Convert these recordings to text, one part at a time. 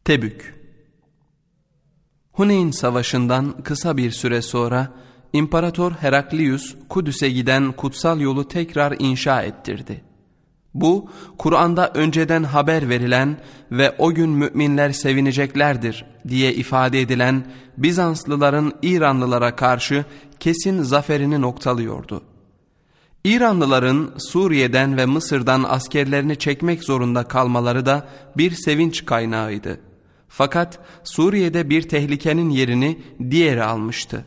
Tebük. Huneyn Savaşı'ndan kısa bir süre sonra İmparator Heraklius Kudüs'e giden kutsal yolu tekrar inşa ettirdi. Bu, Kur'an'da önceden haber verilen ve o gün müminler sevineceklerdir diye ifade edilen Bizanslıların İranlılara karşı kesin zaferini noktalıyordu. İranlıların Suriye'den ve Mısır'dan askerlerini çekmek zorunda kalmaları da bir sevinç kaynağıydı. Fakat Suriye'de bir tehlikenin yerini diğeri almıştı.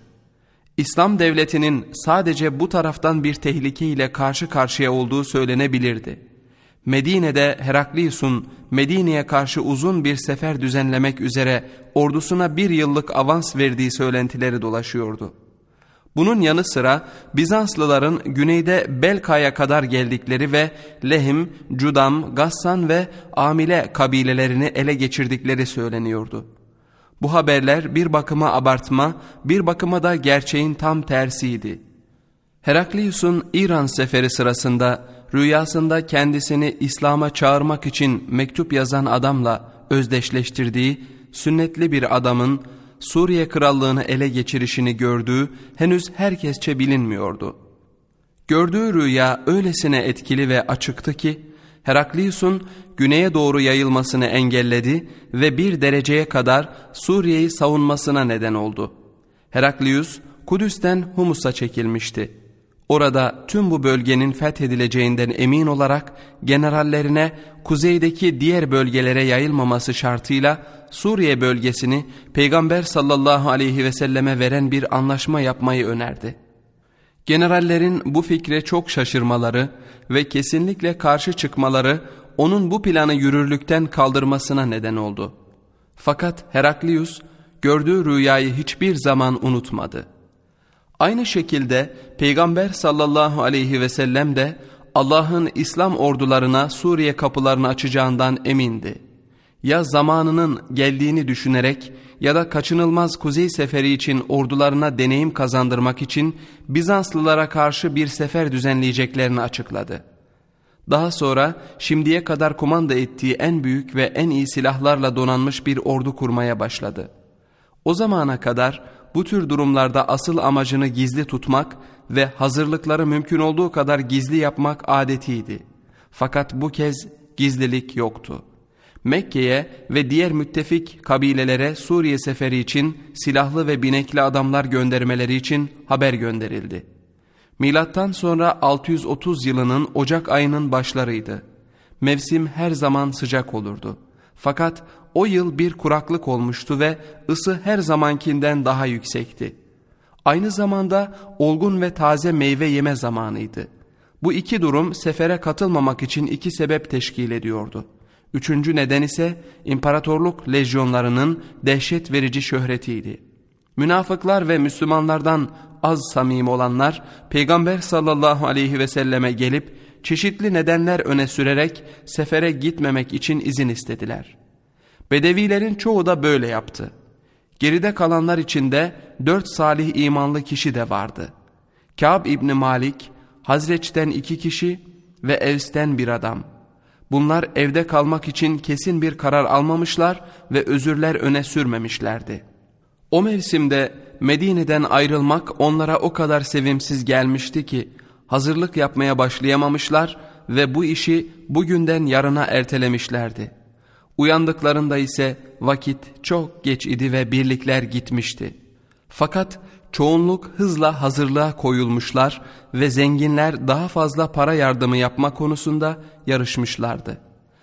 İslam devletinin sadece bu taraftan bir tehlikeyle karşı karşıya olduğu söylenebilirdi. Medine'de Heraklius'un Medine'ye karşı uzun bir sefer düzenlemek üzere ordusuna 1 yıllık avans verdiği söylentileri dolaşıyordu. Bunun yanı sıra Bizanslıların güneyde Belka'ya kadar geldikleri ve Lehim, Cudam, Gassan ve Amile kabilelerini ele geçirdikleri söyleniyordu. Bu haberler bir bakıma abartma, bir bakıma da gerçeğin tam tersiydi. Heraklius'un İran seferi sırasında rüyasında kendisini İslam'a çağırmak için mektup yazan adamla özdeşleştirdiği sünnetli bir adamın Suriye krallığını ele geçirişini gördüğü henüz herkesçe bilinmiyordu. Gördüğü rüya öylesine etkili ve açıktı ki Heraklius'un güneye doğru yayılmasını engelledi ve 1 dereceye kadar Suriye'yi savunmasına neden oldu. Heraklius Kudüs'ten Humus'a çekilmişti. Orada tüm bu bölgenin fethedileceğinden emin olarak generallerine kuzeydeki diğer bölgelere yayılmaması şartıyla Suriye bölgesini Peygamber sallallahu aleyhi ve selleme veren bir anlaşma yapmayı önerdi. Generallerin bu fikre çok şaşırmaları ve kesinlikle karşı çıkmaları onun bu planı yürürlükten kaldırmasına neden oldu. Fakat Heraklius gördüğü rüyayı hiçbir zaman unutmadı. Aynı şekilde Peygamber sallallahu aleyhi ve sellem de Allah'ın İslam ordularına Suriye kapılarını açacağından emindi. Ya zamanının geldiğini düşünerek ya da kaçınılmaz kuzey seferi için ordularına deneyim kazandırmak için Bizanslılara karşı bir sefer düzenleyeceklerini açıkladı. Daha sonra şimdiye kadar kumanda ettiği en büyük ve en iyi silahlarla donanmış bir ordu kurmaya başladı. O zamana kadar bu tür durumlarda asıl amacını gizli tutmak ve hazırlıkları mümkün olduğu kadar gizli yapmak adetiydi. Fakat bu kez gizlilik yoktu. Mekke'ye ve diğer müttefik kabilelere Suriye seferi için silahlı ve binekli adamlar göndermeleri için haber gönderildi. Milattan sonra 630 yılının Ocak ayının başlarıydı. Mevsim her zaman sıcak olurdu. Fakat o yıl bir kuraklık olmuştu ve ısı her zamankinden daha yüksekti. Aynı zamanda olgun ve taze meyve yeme zamanıydı. Bu iki durum sefere katılmamak için 2 sebep teşkil ediyordu. 3. neden ise imparatorluk lejyonlarının dehşet verici şöhretiydi. Münafıklar ve Müslümanlardan az samimi olanlar Peygamber sallallahu aleyhi ve selleme gelip çeşitli nedenler öne sürerek sefere gitmemek için izin istediler. Bedevilerin çoğu da böyle yaptı. Geride kalanlar içinde 4 salih imanlı kişi de vardı. Kâb İbni Malik, Hazreç'ten 2 kişi ve Evs'ten bir adam. Bunlar evde kalmak için kesin bir karar almamışlar ve özürler öne sürmemişlerdi. O mevsimde Medine'den ayrılmak onlara o kadar sevimsiz gelmişti ki hazırlık yapmaya başlayamamışlar ve bu işi bugünden yarına ertelemişlerdi. Uyandıklarında ise vakit çok geç idi ve birlikler gitmişti. Fakat çoğunluk hızla hazırlığa koyulmuşlar ve zenginler daha fazla para yardımı yapma konusunda yarışmışlardı.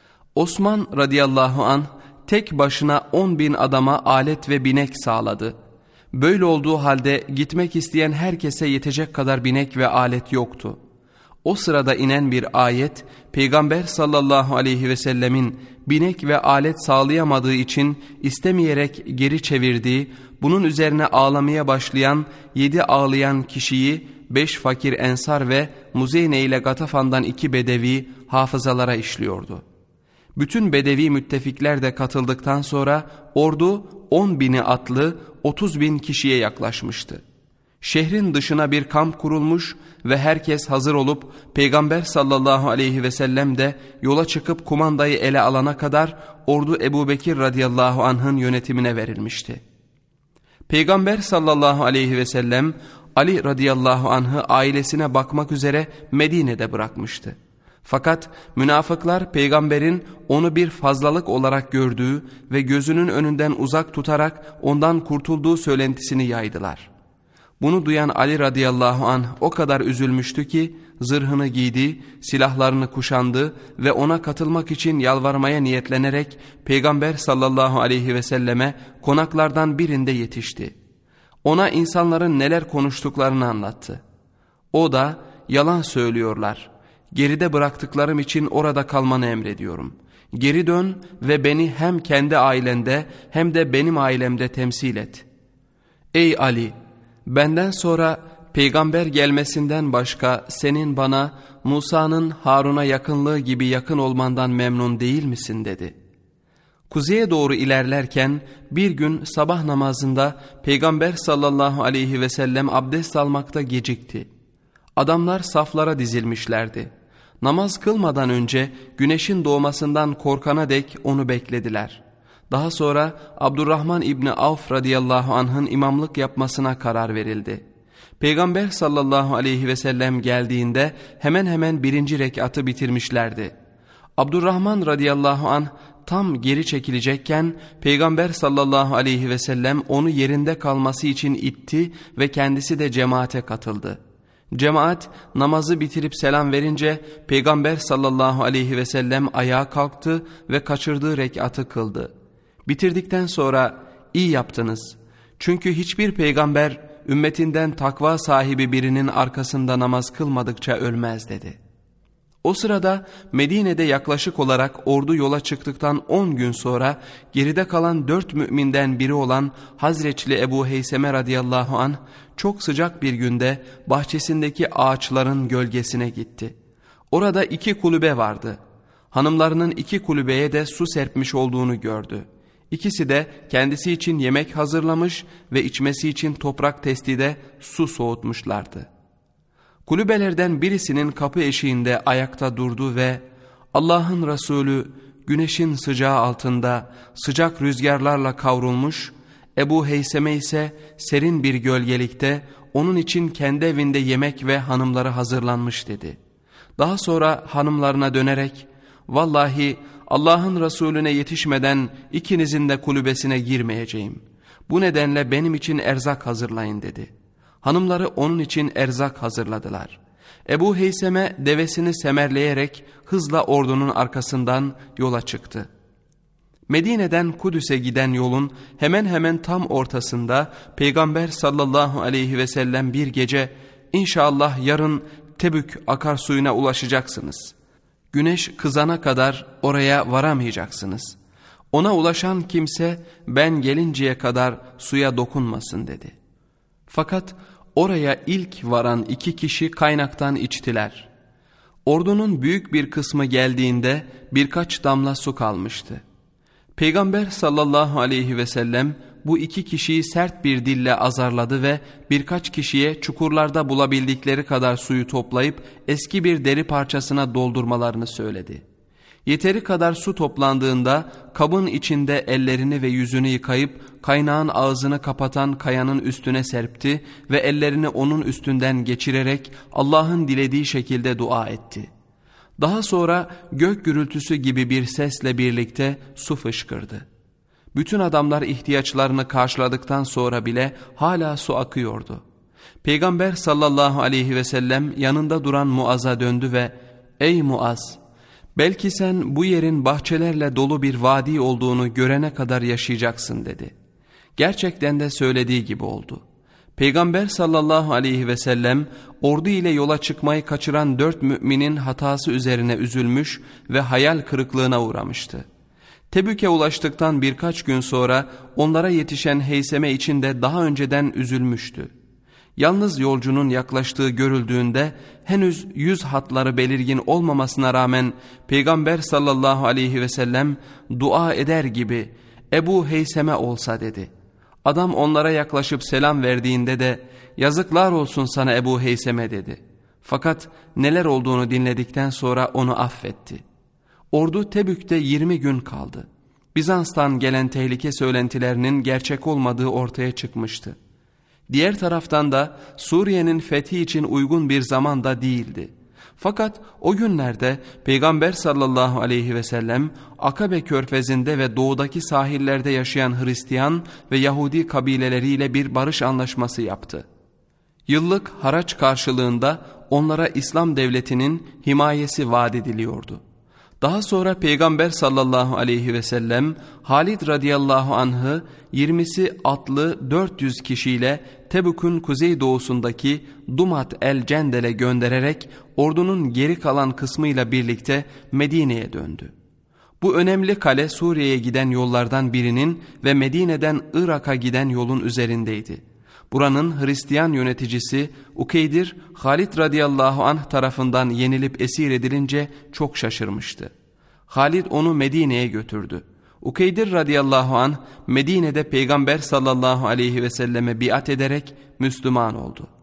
Osman radıyallahu anh tek başına 10.000 adama alet ve binek sağladı. Böyle olduğu halde gitmek isteyen herkese yetecek kadar binek ve alet yoktu. O sırada inen bir ayet Peygamber sallallahu aleyhi ve sellemin binek ve alet sağlayamadığı için istemeyerek geri çevirdiği, bunun üzerine ağlamaya başlayan 7 ağlayan kişiyi 5 fakir ensar ve Muzeyne ile Gatafan'dan 2 bedevi hafızalara işliyordu. Bütün bedevi müttefikler de katıldıktan sonra ordu 10.000'i atlı 30.000 kişiye yaklaşmıştı. Şehrin dışına bir kamp kurulmuş ve herkes hazır olup Peygamber sallallahu aleyhi ve sellem de yola çıkıp kumandayı ele alana kadar ordu Ebubekir radıyallahu anh'ın yönetimine verilmişti. Peygamber sallallahu aleyhi ve sellem Ali radıyallahu anh'ı ailesine bakmak üzere Medine'de bırakmıştı. Fakat münafıklar peygamberin onu bir fazlalık olarak gördüğü ve gözünün önünden uzak tutarak ondan kurtulduğu söylentisini yaydılar. Bunu duyan Ali radıyallahu anh o kadar üzülmüştü ki zırhını giydi, silahlarını kuşandı ve ona katılmak için yalvarmaya niyetlenerek Peygamber sallallahu aleyhi ve selleme konaklardan birinde yetişti. Ona insanların neler konuştuklarını anlattı. O da yalan söylüyorlar. Geride bıraktıklarım için orada kalmanı emrediyorum. Geri dön ve beni hem kendi ailende hem de benim ailemde temsil et. Ey Ali! Benden sonra peygamber gelmesinden başka senin bana Musa'nın Harun'a yakınlığı gibi yakın olmandan memnun değil misin dedi. Kuzeye doğru ilerlerken bir gün sabah namazında Peygamber sallallahu aleyhi ve sellem abdest almakta gecikti. Adamlar saflara dizilmişlerdi. Namaz kılmadan önce güneşin doğmasından korkana dek onu beklediler. Daha sonra Abdurrahman İbni Avf radıyallahu anh'ın imamlık yapmasına karar verildi. Peygamber sallallahu aleyhi ve sellem geldiğinde hemen hemen birinci rekatı bitirmişlerdi. Abdurrahman radıyallahu anh tam geri çekilecekken Peygamber sallallahu aleyhi ve sellem onu yerinde kalması için itti ve kendisi de cemaate katıldı. Cemaat namazı bitirip selam verince Peygamber sallallahu aleyhi ve sellem ayağa kalktı ve kaçırdığı rekatı kıldı. Bitirdikten sonra iyi yaptınız. Çünkü hiçbir peygamber ümmetinden takva sahibi birinin arkasında namaz kılmadıkça ölmez dedi. O sırada Medine'de yaklaşık olarak ordu yola çıktıktan 10 gün sonra geride kalan 4 müminden biri olan Hazreçli Ebu Heyseme radıyallahu anh çok sıcak bir günde bahçesindeki ağaçların gölgesine gitti. Orada 2 kulübe vardı. Hanımlarının 2 kulübeye de su serpmiş olduğunu gördü. İkisi de kendisi için yemek hazırlamış ve içmesi için toprak testide su soğutmuşlardı. Kulübelerden birisinin kapı eşiğinde ayakta durdu ve Allah'ın Resulü güneşin sıcağı altında sıcak rüzgarlarla kavrulmuş, Ebu Heyseme ise serin bir gölgelikte onun için kendi evinde yemek ve hanımları hazırlanmış dedi. Daha sonra hanımlarına dönerek vallahi Allah'ın Resulüne yetişmeden ikinizin de kulübesine girmeyeceğim. Bu nedenle benim için erzak hazırlayın dedi. Hanımları onun için erzak hazırladılar. Ebu Heyseme devesini semerleyerek hızla ordunun arkasından yola çıktı. Medine'den Kudüs'e giden yolun hemen hemen tam ortasında Peygamber sallallahu aleyhi ve sellem bir gece "İnşallah yarın Tebük akarsuyuna ulaşacaksınız. Güneş kızana kadar oraya varamayacaksınız. Ona ulaşan kimse ben gelinceye kadar suya dokunmasın" dedi. Fakat oraya ilk varan 2 kişi kaynaktan içtiler. Ordunun büyük bir kısmı geldiğinde birkaç damla su kalmıştı. Peygamber sallallahu aleyhi ve sellem bu 2 kişiyi sert bir dille azarladı ve birkaç kişiye çukurlarda bulabildikleri kadar suyu toplayıp eski bir deri parçasına doldurmalarını söyledi. Yeteri kadar su toplandığında kabın içinde ellerini ve yüzünü yıkayıp kaynağın ağzını kapatan kayanın üstüne serpti ve ellerini onun üstünden geçirerek Allah'ın dilediği şekilde dua etti. Daha sonra gök gürültüsü gibi bir sesle birlikte su fışkırdı. Bütün adamlar ihtiyaçlarını karşıladıktan sonra bile hala su akıyordu. Peygamber sallallahu aleyhi ve sellem yanında duran Muaz'a döndü ve "Ey Muaz! Belki sen bu yerin bahçelerle dolu bir vadi olduğunu görene kadar yaşayacaksın" dedi. Gerçekten de söylediği gibi oldu. Peygamber sallallahu aleyhi ve sellem ordu ile yola çıkmayı kaçıran 4 müminin hatası üzerine üzülmüş ve hayal kırıklığına uğramıştı. Tebük'e ulaştıktan birkaç gün sonra onlara yetişen Heyseme için de daha önceden üzülmüştü. Yalnız yolcunun yaklaştığı görüldüğünde henüz yüz hatları belirgin olmamasına rağmen Peygamber sallallahu aleyhi ve sellem dua eder gibi "Ebu Heyseme olsa" dedi. Adam onlara yaklaşıp selam verdiğinde de "Yazıklar olsun sana Ebu Heyseme" dedi. Fakat neler olduğunu dinledikten sonra onu affetti. Ordu Tebük'te 20 gün kaldı. Bizans'tan gelen tehlike söylentilerinin gerçek olmadığı ortaya çıkmıştı. Diğer taraftan da Suriye'nin fethi için uygun bir zaman da değildi. Fakat o günlerde Peygamber sallallahu aleyhi ve sellem Akabe körfezinde ve doğudaki sahillerde yaşayan Hristiyan ve Yahudi kabileleriyle bir barış anlaşması yaptı. Yıllık haraç karşılığında onlara İslam devletinin himayesi vaat ediliyordu. Daha sonra Peygamber sallallahu aleyhi ve sellem Halid radıyallahu anh'ı 20'si atlı 400 kişiyle Tebük'ün kuzeydoğusundaki Dumat el-Cendel'e göndererek ordunun geri kalan kısmıyla birlikte Medine'ye döndü. Bu önemli kale Suriye'ye giden yollardan birinin ve Medine'den Irak'a giden yolun üzerindeydi. Buranın Hristiyan yöneticisi Ukeydir, Halid radıyallahu anh tarafından yenilip esir edilince çok şaşırmıştı. Halid onu Medine'ye götürdü. Ukeydir radıyallahu anh Medine'de Peygamber sallallahu aleyhi ve selleme biat ederek Müslüman oldu.